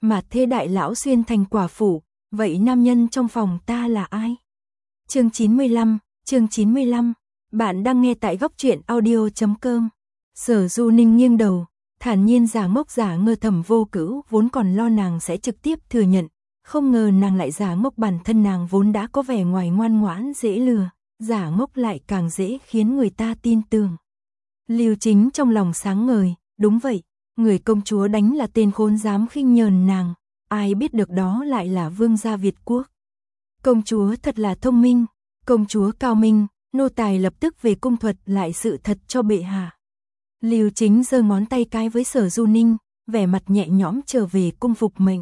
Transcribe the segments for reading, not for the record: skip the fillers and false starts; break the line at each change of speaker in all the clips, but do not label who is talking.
mà thê đại lão xuyên thành quả phụ, vậy nam nhân trong phòng ta là ai? Chương 95, bạn đang nghe tại góc truyện audio.com. Sở Du Ninh nghiêng đầu, thản nhiên giả ngốc giả ngơ. Thẩm Vô Cữu vốn còn lo nàng sẽ trực tiếp thừa nhận, không ngờ nàng lại giả ngốc. Bản thân nàng vốn đã có vẻ ngoài ngoan ngoãn dễ lừa, giả ngốc lại càng dễ khiến người ta tin tưởng. Lưu Chính trong lòng sáng ngời, đúng vậy, người công chúa đánh là tên khốn dám khinh nhờn nàng, ai biết được đó lại là vương gia Việt quốc. Công chúa thật là thông minh, công chúa cao minh, nô tài lập tức về cung thuật lại sự thật cho bệ hạ. Lưu Chính giơ ngón tay cái với Sở Du Ninh, vẻ mặt nhẹ nhõm trở về cung phục mệnh.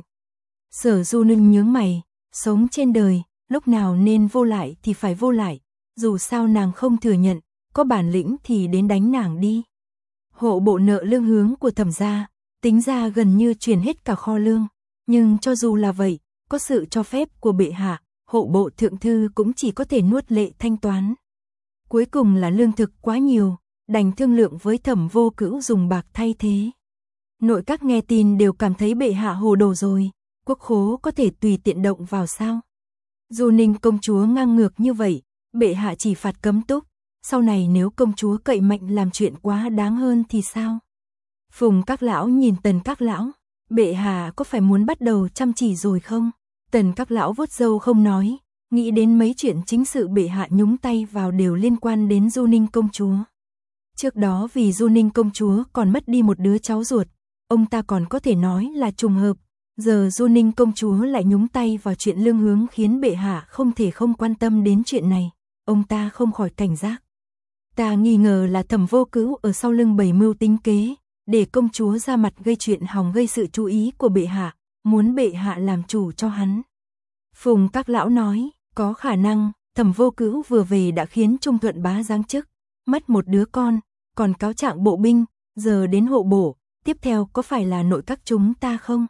Sở Du Ninh nhướng mày, sống trên đời, lúc nào nên vô lại thì phải vô lại, dù sao nàng không thừa nhận, có bản lĩnh thì đến đánh nàng đi. Hộ bộ nợ lương hướng của Thẩm gia, tính ra gần như chuyển hết cả kho lương, nhưng cho dù là vậy, có sự cho phép của bệ hạ, hộ bộ thượng thư cũng chỉ có thể nuốt lệ thanh toán. Cuối cùng là lương thực quá nhiều, đành thương lượng với Thẩm Vô Cữu dùng bạc thay thế. Nội các nghe tin đều cảm thấy bệ hạ hồ đồ rồi, quốc khố có thể tùy tiện động vào sao? Du Ninh công chúa ngang ngược như vậy, bệ hạ chỉ phạt cấm túc, sau này nếu công chúa cậy mạnh làm chuyện quá đáng hơn thì sao? Phùng các lão nhìn Tần các lão, bệ hạ có phải muốn bắt đầu chăm chỉ rồi không? Tần các lão vuốt râu không nói, nghĩ đến mấy chuyện chính sự bệ hạ nhúng tay vào đều liên quan đến Du Ninh công chúa. Trước đó vì Du Ninh công chúa còn mất đi một đứa cháu ruột, ông ta còn có thể nói là trùng hợp, giờ Du Ninh công chúa lại nhúng tay vào chuyện lương hướng khiến bệ hạ không thể không quan tâm đến chuyện này, ông ta không khỏi cảnh giác. Ta nghi ngờ là Thẩm Vô Cữu ở sau lưng bày mưu tính kế, để công chúa ra mặt gây chuyện hỏng gây sự chú ý của bệ hạ, muốn bệ hạ làm chủ cho hắn. Phùng các lão nói, có khả năng, Thẩm Vô Cữu vừa về đã khiến Trung Thuận Bá giáng chức, mất một đứa con, còn cáo trạng bộ binh, giờ đến hộ bộ, tiếp theo có phải là nội các chúng ta không?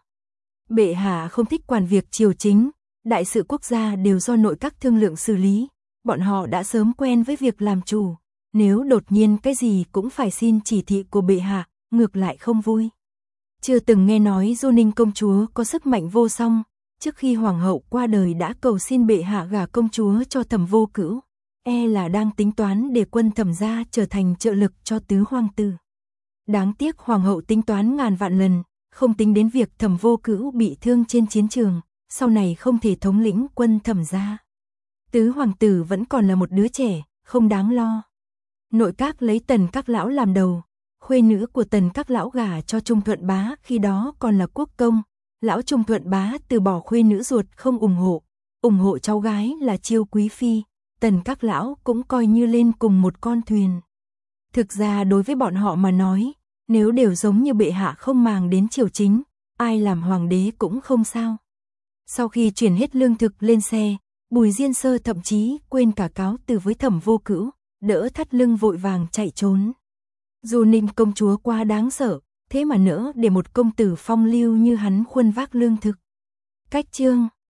Bệ hạ không thích quản việc triều chính, đại sự quốc gia đều do nội các thương lượng xử lý, bọn họ đã sớm quen với việc làm chủ, nếu đột nhiên cái gì cũng phải xin chỉ thị của bệ hạ, ngược lại không vui. Chưa từng nghe nói Du Ninh công chúa có sức mạnh vô song, trước khi hoàng hậu qua đời đã cầu xin bệ hạ gả công chúa cho Thẩm Vô Cữu, là đang tính toán để quân Thẩm gia trở thành trợ lực cho tứ hoàng tử. Đáng tiếc hoàng hậu tính toán ngàn vạn lần, không tính đến việc Thẩm Vô Cữu bị thương trên chiến trường, sau này không thể thống lĩnh quân Thẩm gia. Tứ hoàng tử vẫn còn là một đứa trẻ, không đáng lo. Nội các lấy Tần các lão làm đầu, khuê nữ của Tần các lão gả cho Trung Thuận Bá khi đó còn là quốc công, lão Trung Thuận Bá từ bỏ khuê nữ ruột không ủng hộ cháu gái là Chiêu quý phi, Tần các lão cũng coi như lên cùng một con thuyền. Thực ra đối với bọn họ mà nói, nếu đều giống như bệ hạ không màng đến triều chính, ai làm hoàng đế cũng không sao. Sau khi chuyển hết lương thực lên xe, Bùi Diên Sơ thậm chí quên cả cáo từ với Thẩm Vô Cữu, đỡ thắt lưng vội vàng chạy trốn. Du Ninh công chúa quá đáng sợ, thế mà nỡ để một công tử phong lưu như hắn khuân vác lương thực. Cách chương